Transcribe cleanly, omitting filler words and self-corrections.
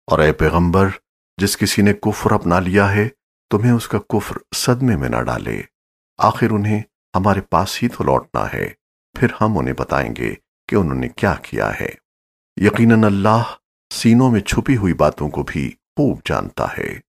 और ए पैगंबर, जिस किसी ने कुफ्र अपना लिया है तुम्हें उसका कुफ्र सदमे में न डाले। आखिर उन्हें हमारे पास ही तो लौटना है, फिर हम उन्हें बताएंगे कि उन्होंने क्या किया है। यकीनन अल्लाह सीनों में छुपी हुई बातों को भी खूब जानता है।